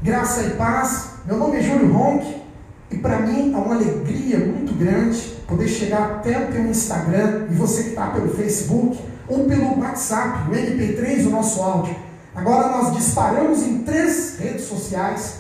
Graça e paz. Meu nome é Júlio Ronck e para mim é uma alegria muito grande poder chegar até o teu Instagram e você que está pelo Facebook ou pelo WhatsApp, o MP3, o nosso áudio. Agora nós disparamos em 3 redes sociais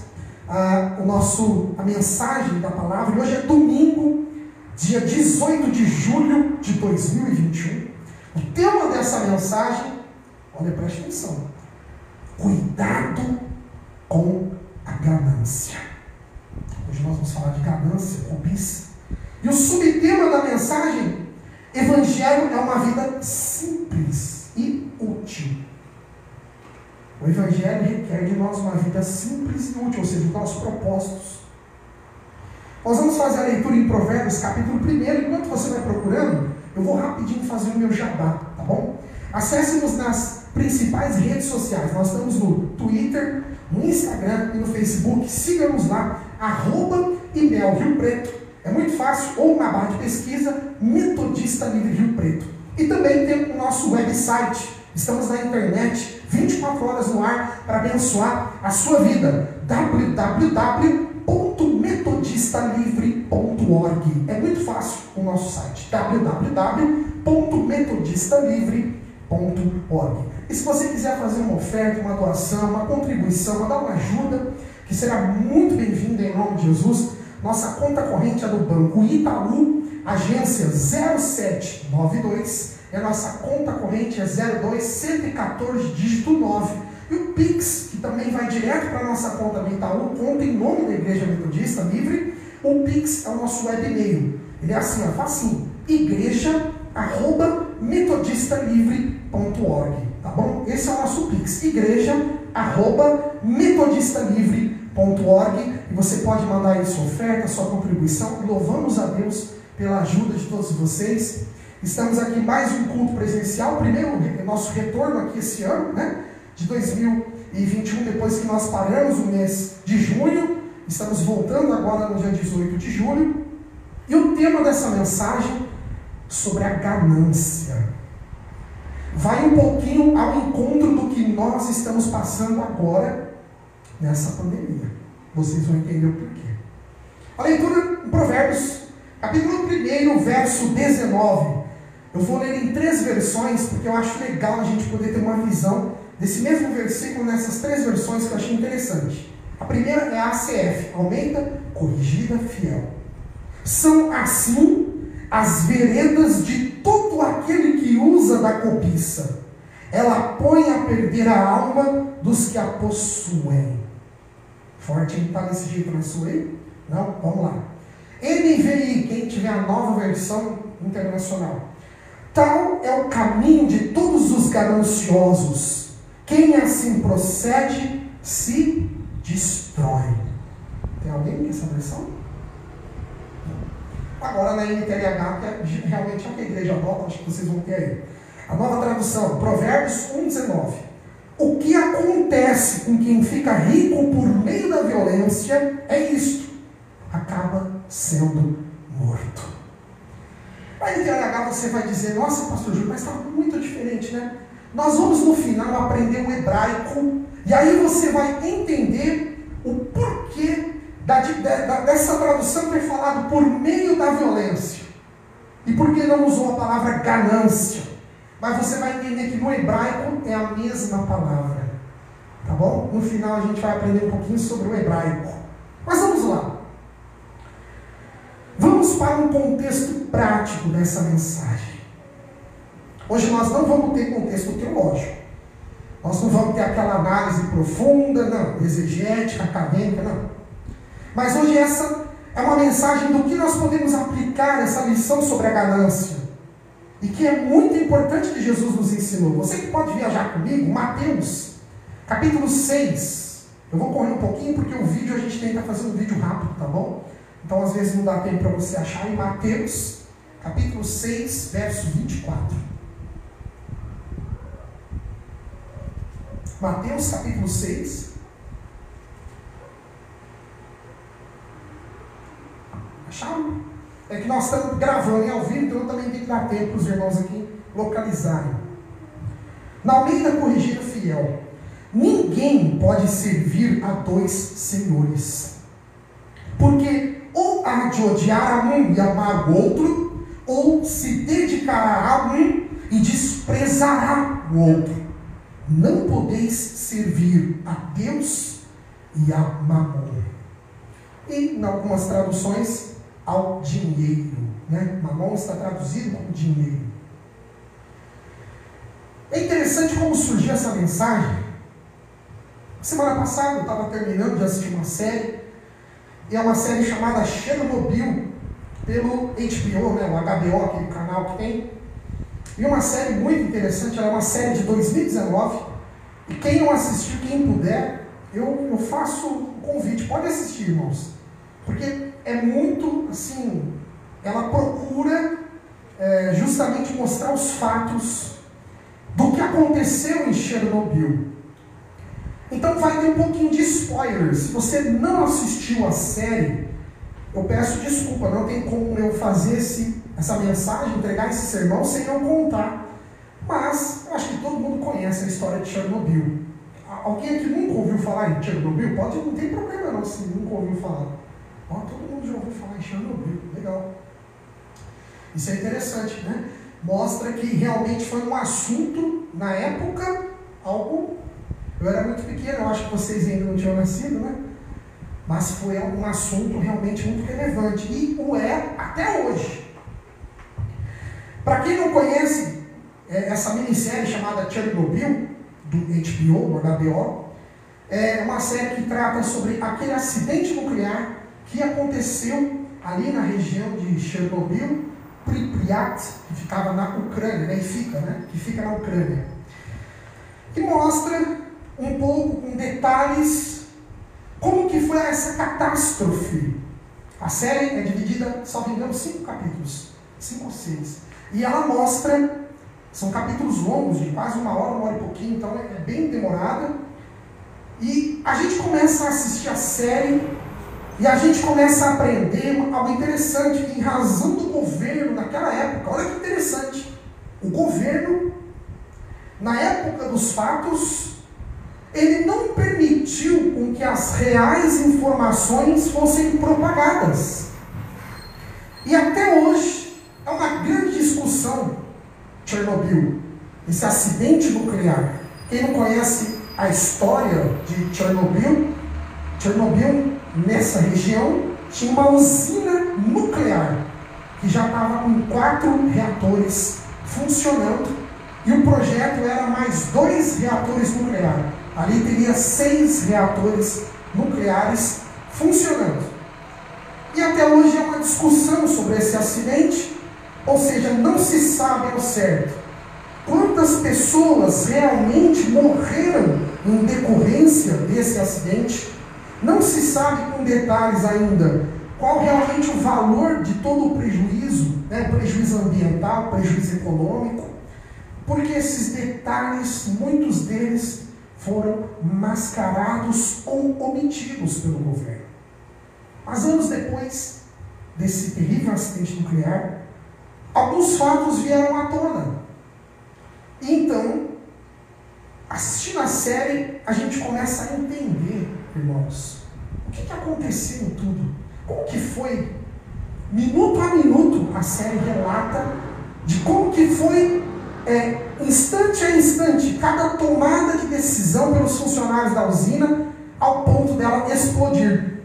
a mensagem da palavra. E hoje é domingo, dia 18 de julho de 2021. O tema dessa mensagem, olha, preste atenção: cuidado com a ganância. Hoje nós vamos falar de ganância, cobiça. E o subtema da mensagem: Evangelho é uma vida simples e útil. O Evangelho requer de nós uma vida simples e útil, ou seja, os nossos propósitos. Nós vamos fazer a leitura em Provérbios, capítulo 1. Enquanto você vai procurando, eu vou rapidinho fazer o meu jabá, tá bom? Acesse-nos nas principais redes sociais. Nós estamos no Twitter, no Instagram e no Facebook. Siga-nos lá, @IMEL Rio Preto. É muito fácil, ou na barra de pesquisa, Metodista Livre Rio Preto. E também tem o nosso website. Estamos na internet, 24 horas no ar, para abençoar a sua vida. www.metodistalivre.org. É muito fácil o nosso site. www.metodistalivre.org. E se você quiser fazer uma oferta, uma doação, uma contribuição, dar uma ajuda, que será muito bem-vinda em nome de Jesus, nossa conta corrente é do Banco Itaú, agência 0792. E a nossa conta corrente é 02114, dígito 9. E o Pix, que também vai direto para a nossa conta do Itaú, conta em nome da Igreja Metodista Livre. O Pix é o nosso web e-mail. Ele é assim, facinho: igreja@metodistalivre.org. Tá bom? Esse é o nosso Pix. igreja@metodistalivre.org. E você pode mandar aí sua oferta, sua contribuição. E louvamos a Deus pela ajuda de todos vocês. Estamos aqui em mais um culto presencial, primeiro nosso retorno aqui esse ano, né, de 2021, depois que nós paramos o mês de junho. Estamos voltando agora no dia 18 de julho. E o tema dessa mensagem, sobre a ganância, vai um pouquinho ao encontro do que nós estamos passando agora nessa pandemia. Vocês vão entender o porquê. A leitura em Provérbios, capítulo 1, verso 19. Eu vou ler em 3 versões, porque eu acho legal a gente poder ter uma visão desse mesmo versículo nessas 3 versões que eu achei interessante. A primeira é a ACF, Almeida Corrigida Fiel. São assim as veredas de todo aquele que usa da cobiça. Ela põe a perder a alma dos que a possuem. Forte, não está desse jeito na sua aí? Não? Vamos lá. NVI, quem tiver a nova versão internacional. Tal é o caminho de todos os gananciosos. Quem assim procede se destrói. Tem alguém com essa versão? Agora na NTLH, que é realmente a igreja nova, acho que vocês vão ter aí. A nova tradução, Provérbios 1,19. O que acontece com quem fica rico por meio da violência é isto: acaba sendo morto. Aí no TLH você vai dizer: nossa, pastor Júlio, mas está muito diferente, né? Nós vamos no final aprender o hebraico, e aí você vai entender o porquê dessa tradução ter falado por meio da violência. E por que não usou a palavra ganância? Mas você vai entender que no hebraico é a mesma palavra. Tá bom? No final a gente vai aprender um pouquinho sobre o hebraico. Mas vamos lá. Vamos para um contexto prático dessa mensagem. Hoje nós não vamos ter contexto teológico. Nós não vamos ter aquela análise profunda, não, exegética, acadêmica, não. Mas hoje essa é uma mensagem do que nós podemos aplicar essa lição sobre a ganância. E que é muito importante que Jesus nos ensinou. Você que pode viajar comigo, Mateus, capítulo 6. Eu vou correr um pouquinho porque o vídeo a gente tenta fazer um vídeo rápido, tá bom? Então, às vezes, não dá tempo para você achar. Em Mateus, capítulo 6, verso 24. Mateus, capítulo 6. Acharam? É que nós estamos gravando ao vivo, então eu também tenho que dar tempo para os irmãos aqui localizarem. Na Almeida Corrigida Fiel. Ninguém ninguém pode servir a dois senhores, porque ou há de odiar a um e amar o outro, ou se dedicará a um e desprezará o outro. Não podeis servir a Deus e a Mamon. E, em algumas traduções, ao dinheiro. Né? Mamon está traduzido como dinheiro. É interessante como surgiu essa mensagem. Semana passada eu estava terminando de assistir uma série, e é uma série chamada Chernobyl, pelo HBO, né? O HBO, aquele canal que tem. E uma série muito interessante, ela é uma série de 2019, e quem não assistiu, quem puder, eu faço um convite, pode assistir, irmãos, porque é muito, assim, ela procura justamente mostrar os fatos do que aconteceu em Chernobyl. Então vai ter um pouquinho de spoiler. Se você não assistiu a série, eu peço desculpa, não tem como eu fazer essa mensagem, entregar esse sermão sem eu contar. Mas eu acho que todo mundo conhece a história de Chernobyl. Alguém aqui nunca ouviu falar em Chernobyl? Não tem problema não se nunca ouviu falar. Todo mundo já ouviu falar em Chernobyl, legal. Isso é interessante, né? Mostra que realmente foi um assunto, na época, algo... Eu era muito pequeno, eu acho que vocês ainda não tinham nascido, né? Mas foi um assunto realmente muito relevante. E o é até hoje. Para quem não conhece essa minissérie chamada Chernobyl, do HBO, do HBO, é uma série que trata sobre aquele acidente nuclear que aconteceu ali na região de Chernobyl, Pripyat, que ficava na Ucrânia, né? Que fica na Ucrânia. E mostra um pouco, com detalhes, como que foi essa catástrofe. A série é dividida, salvo engano, em 5 capítulos, 5 ou 6. E ela mostra, são capítulos longos, de quase 1 hora e pouquinho, então é bem demorada. E a gente começa a assistir a série, e a gente começa a aprender algo interessante, que em razão do governo naquela época, olha que interessante, o governo, na época dos fatos, ele não permitiu com que as reais informações fossem propagadas. E até hoje é uma grande discussão Chernobyl, esse acidente nuclear. Quem não conhece a história de Chernobyl, nessa região, tinha uma usina nuclear, que já estava com 4 reatores funcionando, e o projeto era mais 2 reatores nucleares. Ali teria 6 reatores nucleares funcionando. E até hoje é uma discussão sobre esse acidente, ou seja, não se sabe ao certo quantas pessoas realmente morreram em decorrência desse acidente. Não se sabe com detalhes ainda qual realmente o valor de todo o prejuízo, né? Prejuízo ambiental, prejuízo econômico, porque esses detalhes, muitos deles, foram mascarados ou omitidos pelo governo. Mas anos depois desse terrível acidente nuclear, alguns fatos vieram à tona. E então, assistindo a série, a gente começa a entender, irmãos, o que aconteceu em tudo. Como que foi, minuto a minuto, a série relata de como que foi instante a instante, cada tomada de decisão pelos funcionários da usina, ao ponto dela explodir.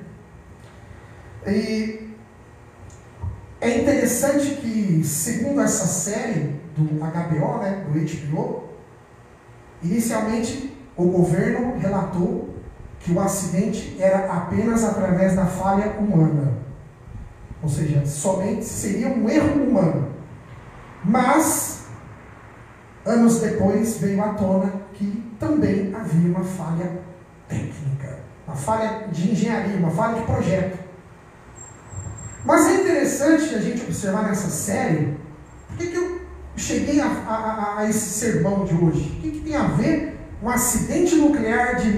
E é interessante que, segundo essa série do HBO, né, do HBO, inicialmente o governo relatou que o acidente era apenas através da falha humana. Ou seja, somente seria um erro humano. Mas anos depois veio à tona que também havia uma falha técnica, uma falha de engenharia, uma falha de projeto. Mas é interessante a gente observar nessa série, por que eu cheguei a esse sermão de hoje? O que tem a ver um acidente nuclear de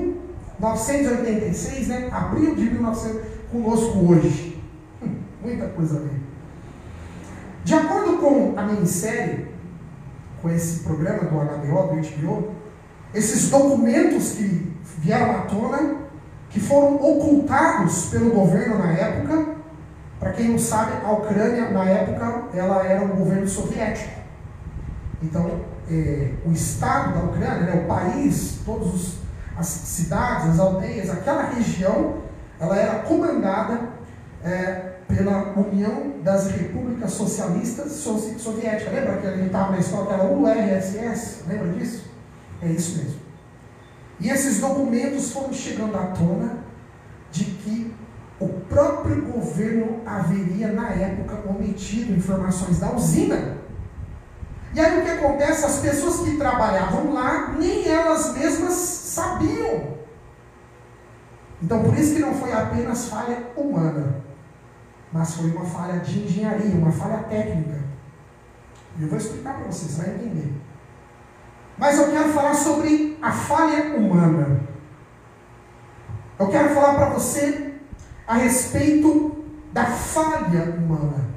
1986, né? Abril de 1900, conosco hoje? Muita coisa a ver. De acordo com a minissérie, com esse programa do HBO, esses documentos que vieram à tona, que foram ocultados pelo governo na época. Para quem não sabe, a Ucrânia, na época, ela era um governo soviético. Então, o estado da Ucrânia, o país, todas as cidades, as aldeias, aquela região, ela era comandada pela União das Repúblicas Socialistas Soviéticas. Lembra que a gente estava na escola, aquela URSS? Lembra disso? É isso mesmo. E esses documentos foram chegando à tona de que o próprio governo haveria, na época, omitido informações da usina. E aí o que acontece? As pessoas que trabalhavam lá, nem elas mesmas sabiam. Então, por isso que não foi apenas falha humana, mas foi uma falha de engenharia, uma falha técnica. E eu vou explicar para vocês, você vai entender. Mas eu quero falar sobre a falha humana. Eu quero falar para você a respeito da falha humana.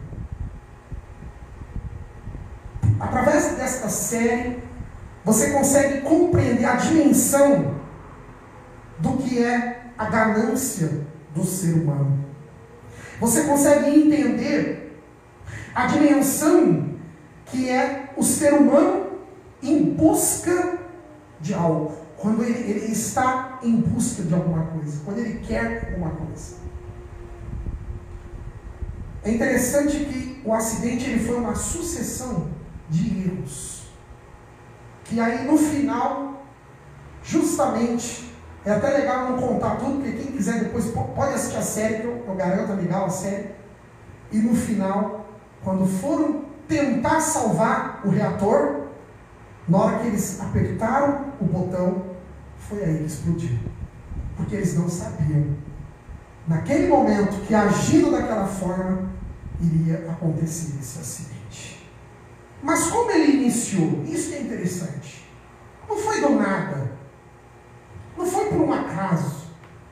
Através desta série, você consegue compreender a dimensão do que é a ganância do ser humano. Você consegue entender a dimensão que é o ser humano em busca de algo. Quando ele está em busca de alguma coisa, quando ele quer alguma coisa. É interessante que o acidente ele foi uma sucessão de erros. Que aí no final, justamente, é até legal não contar tudo, porque quem quiser depois pode assistir a série, que eu garanto, é legal a série. E no final, quando foram tentar salvar o reator, na hora que eles apertaram o botão, foi aí que explodiu. Porque eles não sabiam, naquele momento, que agindo daquela forma, iria acontecer esse acidente. Mas como ele iniciou? Isso que é interessante. Não foi do nada. Não foi por um acaso.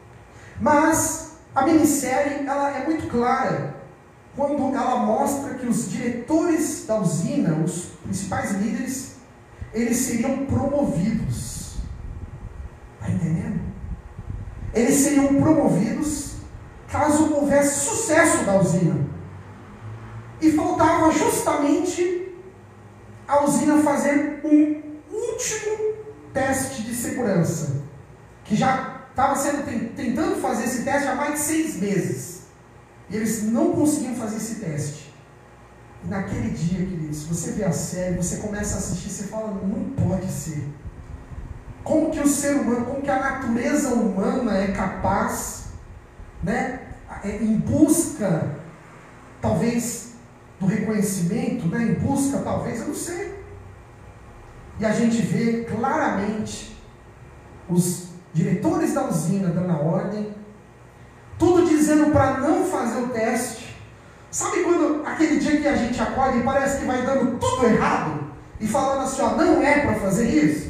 Mas a minissérie ela é muito clara quando ela mostra que os diretores da usina, os principais líderes, eles seriam promovidos. Está entendendo? Eles seriam promovidos caso houvesse sucesso da usina. E faltava justamente a usina fazer um último teste de segurança, que já estava tentando fazer esse teste há mais de 6 meses. E eles não conseguiam fazer esse teste. E naquele dia, queridos, você vê a série, você começa a assistir, você fala, não pode ser. Como que o ser humano, como que a natureza humana é capaz, né, em busca, talvez, do reconhecimento, né, em busca, talvez, eu não sei. E a gente vê claramente os diretores da usina dando a ordem, tudo dizendo para não fazer o teste. Sabe quando aquele dia que a gente acorda e parece que vai dando tudo errado? E falando assim, ó, não é para fazer isso?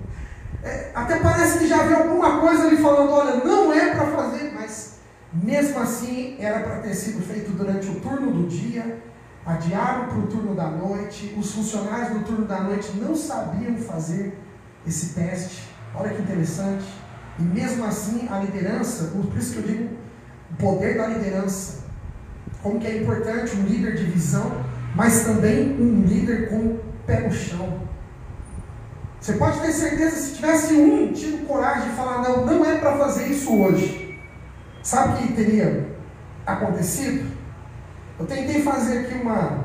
Até parece que já vê alguma coisa ali falando, olha, não é para fazer, mas mesmo assim era para ter sido feito durante o turno do dia, adiaram para o turno da noite, os funcionários do turno da noite não sabiam fazer esse teste. Olha que interessante. E mesmo assim a liderança, por isso que eu digo o poder da liderança, como que é importante um líder de visão, mas também um líder com o pé no chão. Você pode ter certeza, se tivesse tido coragem de falar, não é para fazer isso hoje, sabe o que teria acontecido? Eu tentei fazer aqui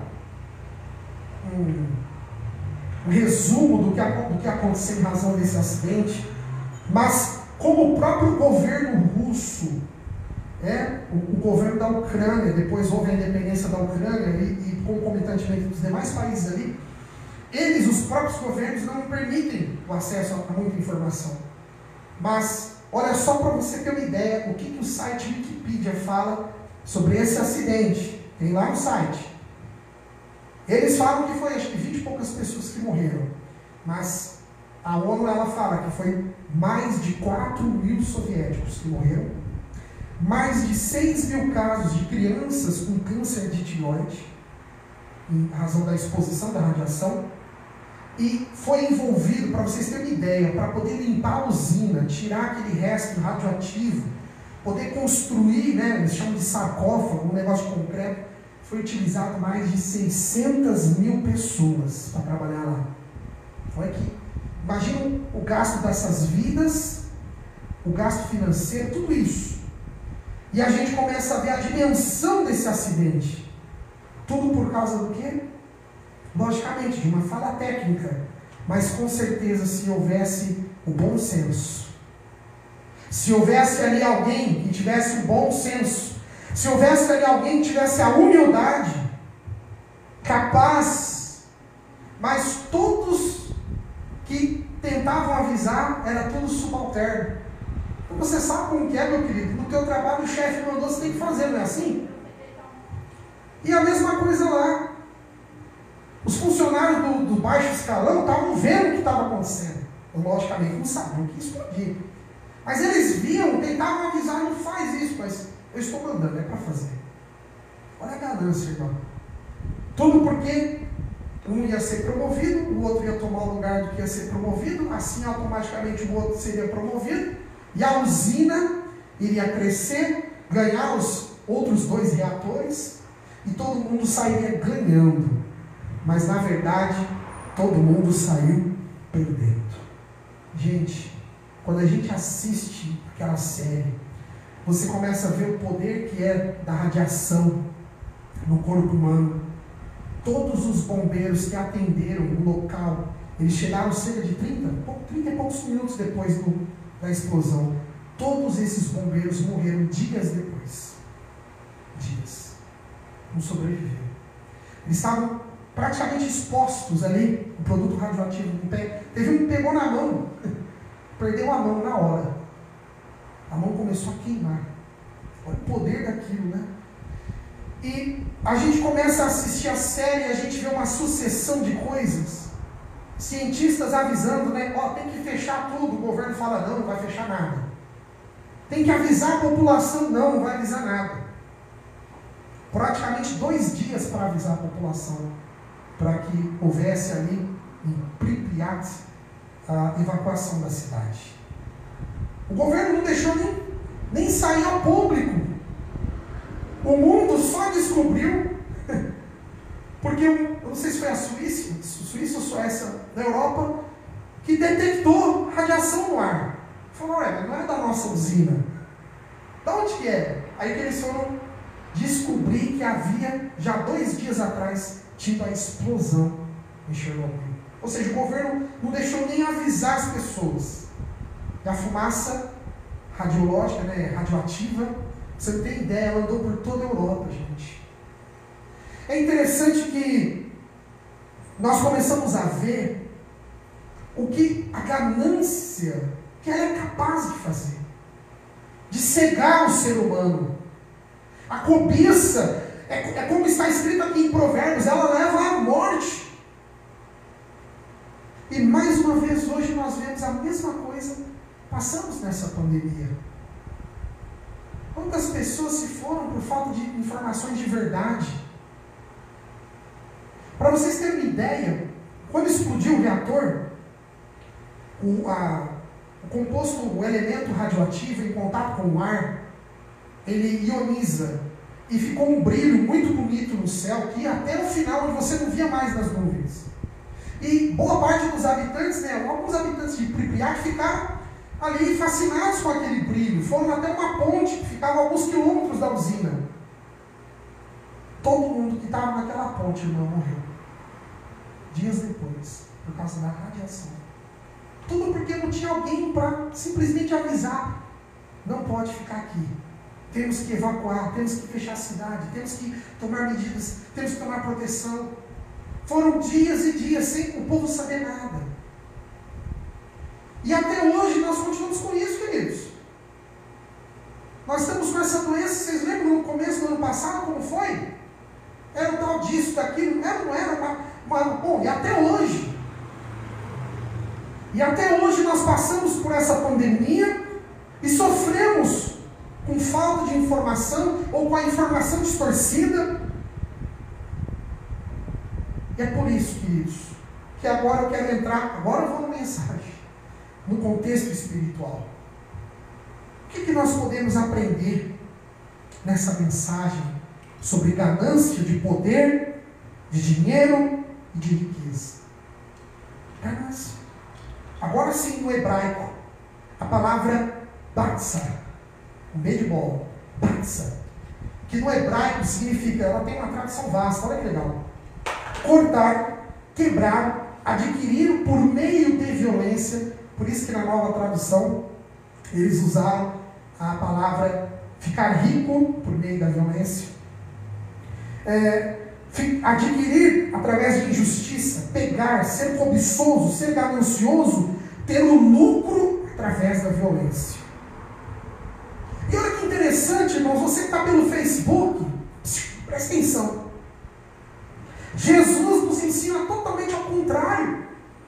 um resumo do que aconteceu em razão desse acidente, mas como o próprio governo russo, o governo da Ucrânia, depois houve a independência da Ucrânia e concomitantemente dos demais países ali, eles, os próprios governos, não permitem o acesso a muita informação. Mas, olha só para você ter uma ideia, o que o site Wikipedia fala sobre esse acidente. Tem lá no site. Eles falam que foi, acho que 20 e poucas pessoas que morreram. Mas a ONU, ela fala que foi mais de 4.000 soviéticos que morreram. Mais de 6.000 casos de crianças com câncer de tireoide, em razão da exposição da radiação. e foi envolvido, para vocês terem uma ideia, para poder limpar a usina, tirar aquele resto radioativo, poder construir, né, eles chamam de sarcófago, um negócio de concreto, foi utilizado mais de 600 mil pessoas para trabalhar lá. Olha aqui, imagina o gasto dessas vidas, o gasto financeiro, tudo isso. E a gente começa a ver a dimensão desse acidente. Tudo por causa do quê? Logicamente, de uma falha técnica, mas com certeza se houvesse o bom senso, se houvesse ali alguém que tivesse o bom senso, se houvesse ali alguém que tivesse a humildade, capaz, mas todos que tentavam avisar, era tudo subalterno. Então você sabe como que é, meu querido? No teu trabalho o chefe mandou, você tem que fazer, não é assim? E a mesma coisa lá. Os funcionários do baixo escalão estavam vendo o que estava acontecendo. Logicamente não sabiam que explodir. Mas eles viam, tentavam avisar, não faz isso, mas eu estou mandando, é para fazer. Olha a ganância, irmão. Tudo porque um ia ser promovido, o outro ia tomar o lugar do que ia ser promovido, assim automaticamente o outro seria promovido, e a usina iria crescer, ganhar os outros 2 reatores, e todo mundo sairia ganhando. Mas na verdade, todo mundo saiu perdendo. Gente, quando a gente assiste aquela série, você começa a ver o poder que é da radiação no corpo humano. Todos os bombeiros que atenderam o local, eles chegaram cerca de 30 e poucos minutos depois da explosão. Todos esses bombeiros morreram dias depois. Dias. Não sobreviveram. Eles estavam praticamente expostos ali, o produto radioativo no pé. Teve um que pegou na mão, perdeu a mão na hora. A mão começou a queimar. Olha o poder daquilo, né? E a gente começa a assistir a série e a gente vê uma sucessão de coisas. Cientistas avisando, né? Ó, tem que fechar tudo. O governo fala, não vai fechar nada. Tem que avisar a população, não vai avisar nada. Praticamente 2 dias para avisar a população, para que houvesse ali em Pripyat a evacuação da cidade. O governo não deixou nem sair ao público. O mundo só descobriu, porque eu não sei se foi a Suíça ou Suécia, na Europa, que detectou radiação no ar. Falou, mas não é da nossa usina. Da onde que é? Aí que eles foram descobrir que havia, já 2 dias atrás, tido a explosão em Chernobyl. Ou seja, o governo não deixou nem avisar as pessoas. E a fumaça radiológica, né, radioativa, você não tem ideia, ela andou por toda a Europa, gente. É interessante que nós começamos a ver o que a ganância, que ela é capaz de fazer, de cegar o ser humano. A cobiça, é como está escrito aqui em Provérbios, ela leva à morte. E mais uma vez hoje nós vemos a mesma coisa, passamos nessa pandemia. Quantas pessoas se foram por falta de informações de verdade? Para vocês terem uma ideia, quando explodiu o reator, o composto, o elemento radioativo em contato com o ar, ele ioniza e ficou um brilho muito bonito no céu, que até o final você não via mais nas nuvens. E boa parte dos habitantes, né, alguns habitantes de Pripyat ficaram ali fascinados com aquele brilho, foram até uma ponte que ficava a alguns quilômetros da usina. Todo mundo que estava naquela ponte, irmão, morreu. Dias depois, por causa da radiação. Tudo porque não tinha alguém para simplesmente avisar. Não pode ficar aqui. Temos que evacuar, temos que fechar a cidade, temos que tomar medidas, temos que tomar proteção. Foram dias e dias sem o povo saber nada. E até hoje nós continuamos com isso, queridos. Nós estamos com essa doença, vocês lembram no começo do ano passado como foi? Era o tal disso, daquilo, não era bom, e até hoje. E até hoje nós passamos por essa pandemia e sofremos com falta de informação ou com a informação distorcida. E é por isso, queridos, que agora eu quero entrar, agora eu vou na mensagem, no contexto espiritual. O que nós podemos aprender nessa mensagem sobre ganância de poder, de dinheiro e de riqueza? Ganância. Agora sim, no hebraico, a palavra batsa, o B de bola, batsa, que no hebraico significa, ela tem uma tradução vasta, olha que legal: cortar, quebrar, adquirir por meio de violência. Por isso que na nova tradução eles usaram a palavra ficar rico por meio da violência. Adquirir através de injustiça, pegar, ser cobiçoso, ser ganancioso, ter o lucro através da violência. E olha que interessante, irmãos, você que está pelo Facebook, presta atenção. Jesus nos ensina totalmente ao contrário.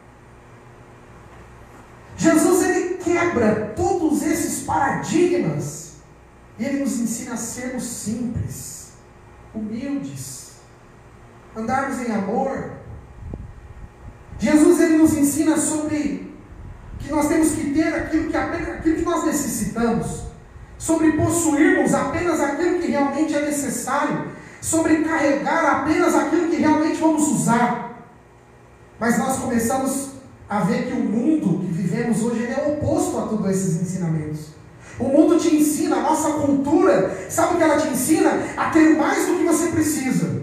Jesus, ele quebra todos esses paradigmas e ele nos ensina a sermos simples, humildes, andarmos em amor. Jesus, ele nos ensina sobre que nós temos que ter aquilo que nós necessitamos, sobre possuirmos apenas aquilo que realmente é necessário, sobre carregar apenas aquilo que realmente vamos usar. Mas nós começamos a ver que o mundo que vivemos hoje ele é oposto a todos esses ensinamentos. O mundo te ensina, a nossa cultura, sabe o que ela te ensina? A ter mais do que você precisa,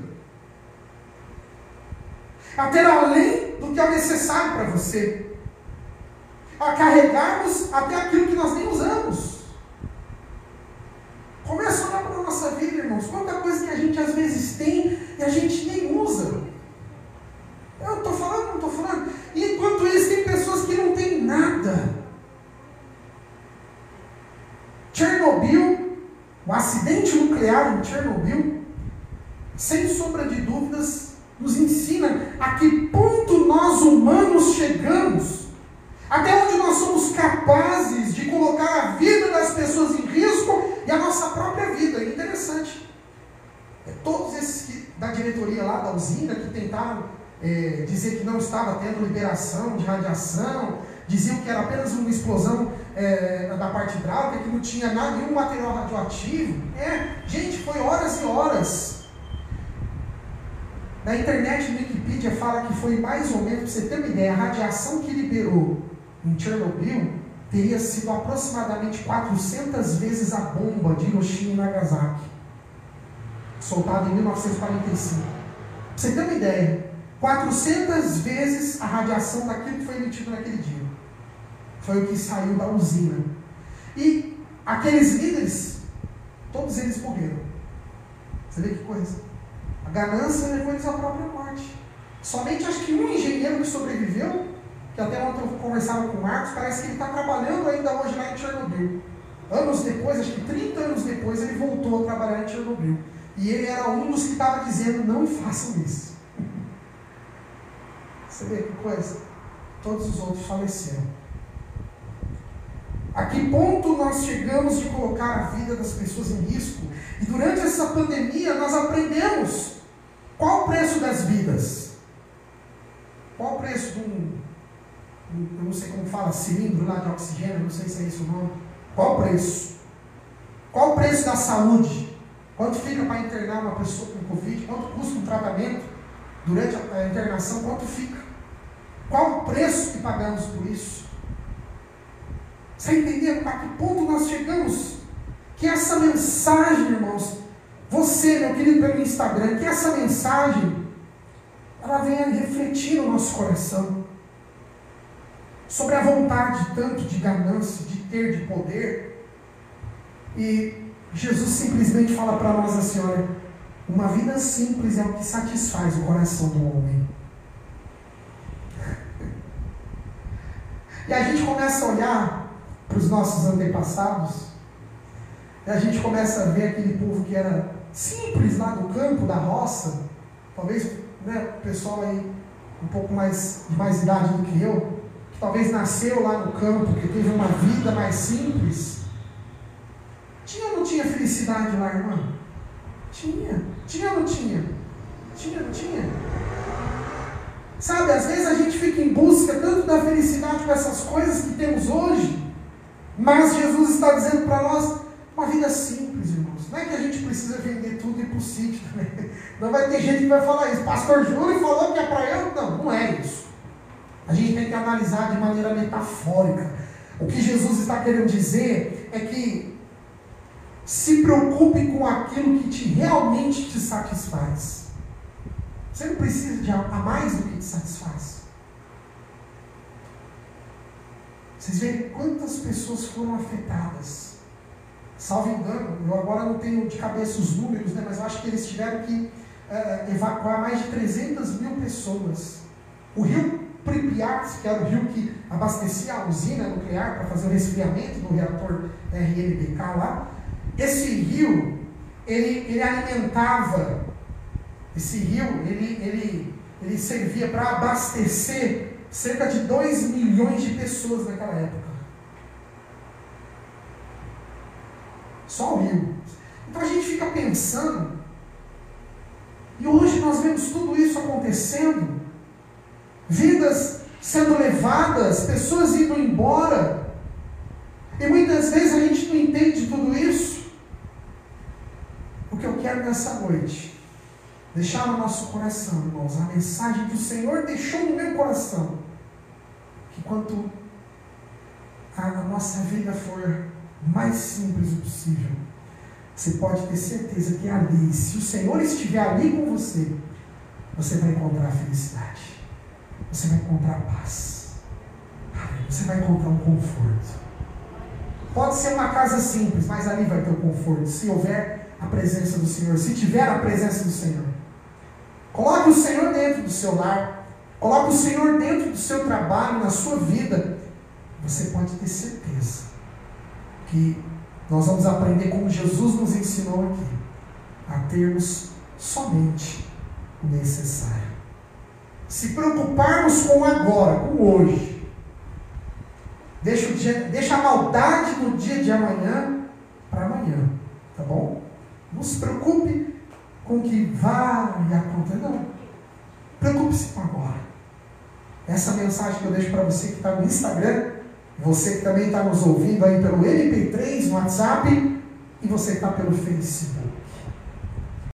a ter além do que é necessário para você, a carregarmos até aquilo que nós nem usamos. Começa a olhar para a nossa vida, irmãos, quanta coisa que a gente às vezes tem e a gente nem usa. Eu estou falando, não estou falando? E enquanto isso, tem pessoas que não têm nada. Chernobyl, o acidente nuclear em Chernobyl, sem sombra de dúvidas, nos ensina a que ponto nós humanos chegamos, até onde nós somos capazes de colocar a vida das pessoas em risco e a nossa própria vida. É interessante. Todos esses da diretoria lá da usina que tentaram dizer que não estava tendo liberação de radiação, diziam que era apenas uma explosão da parte hidráulica, que não tinha nenhum material radioativo. Gente, foi horas e horas. Na internet, no Wikipedia, fala que foi mais ou menos, para você ter uma ideia, a radiação que liberou em Chernobyl teria sido aproximadamente 400 vezes a bomba de Hiroshima e Nagasaki, soltada em 1945. Para você ter uma ideia, 400 vezes a radiação daquilo que foi emitido naquele dia. Foi o que saiu da usina. E aqueles líderes, todos eles morreram. Você vê que coisa? A ganância levou eles à própria morte. Somente acho que um engenheiro que sobreviveu, que até ontem eu conversava com o Marcos, parece que ele está trabalhando ainda hoje lá em Chernobyl. Anos depois, acho que 30 anos depois, ele voltou a trabalhar em Chernobyl. E ele era um dos que estava dizendo, não façam isso. Você vê que coisa? Todos os outros faleceram. A que ponto nós chegamos de colocar a vida das pessoas em risco? E durante essa pandemia nós aprendemos qual o preço das vidas. Qual o preço de eu não sei como fala, cilindro lá de oxigênio, não sei se é esse o nome. Qual o preço? Qual o preço da saúde? Quanto fica para internar uma pessoa com Covid? Quanto custa um tratamento durante a internação? Quanto fica? Qual o preço que pagamos por isso? Você entendeu a que ponto nós chegamos? Que essa mensagem, irmãos, você, meu querido, pelo Instagram, que essa mensagem, ela venha refletir no nosso coração sobre a vontade tanto de ganância, de ter, de poder. E Jesus simplesmente fala para nós assim, olha, uma vida simples é o que satisfaz o coração do homem. E a gente começa a olhar para os nossos antepassados, e a gente começa a ver aquele povo que era simples lá do campo, da roça, talvez, né, o pessoal aí um pouco mais de mais idade do que eu, que talvez nasceu lá no campo, que teve uma vida mais simples. Tinha ou não tinha felicidade lá, irmã? Tinha. Tinha ou não tinha? Tinha ou não tinha? Sabe, às vezes a gente fica em busca tanto da felicidade com essas coisas que temos hoje, mas Jesus está dizendo para nós uma vida simples, irmãos. Não é que a gente precisa vender tudo e ir para o sítio também. Não vai ter gente que vai falar isso. Pastor Júlio falou que é para eu. Não, não é isso. A gente tem que analisar de maneira metafórica. O que Jesus está querendo dizer é que se preocupe com aquilo que realmente te satisfaz. Você não precisa de a mais do que te satisfaz. Vocês veem quantas pessoas foram afetadas. Salvo engano, eu agora não tenho de cabeça os números, né, mas eu acho que eles tiveram que evacuar mais de 300 mil pessoas. O rio Pripyat, que era o rio que abastecia a usina nuclear para fazer o resfriamento do reator RNBK lá, esse rio, ele alimentava, esse rio, ele servia para abastecer cerca de 2 milhões de pessoas naquela época. Só o rio. Então a gente fica pensando, e hoje nós vemos tudo isso acontecendo, vidas sendo levadas, pessoas indo embora, e muitas vezes a gente não entende tudo isso. O que eu quero nessa noite, deixar no nosso coração, irmãos, a mensagem que o Senhor deixou no meu coração, que quanto a nossa vida for mais simples possível, você pode ter certeza que ali, se o Senhor estiver ali com você, você vai encontrar felicidade, você vai encontrar paz, você vai encontrar um conforto. Pode ser uma casa simples, mas ali vai ter o conforto, se houver a presença do Senhor, se tiver a presença do Senhor. Coloque o Senhor dentro do seu lar, coloque o Senhor dentro do seu trabalho, na sua vida. Você pode ter certeza que nós vamos aprender como Jesus nos ensinou aqui, a termos somente o necessário. Se preocuparmos com agora, com hoje, deixa a maldade do dia de amanhã para amanhã, tá bom? Não se preocupe com o que vai acontecer, não. Preocupe-se com agora. Essa mensagem que eu deixo para você que está no Instagram, você que também está nos ouvindo aí pelo MP3, no WhatsApp, e você que está pelo Facebook.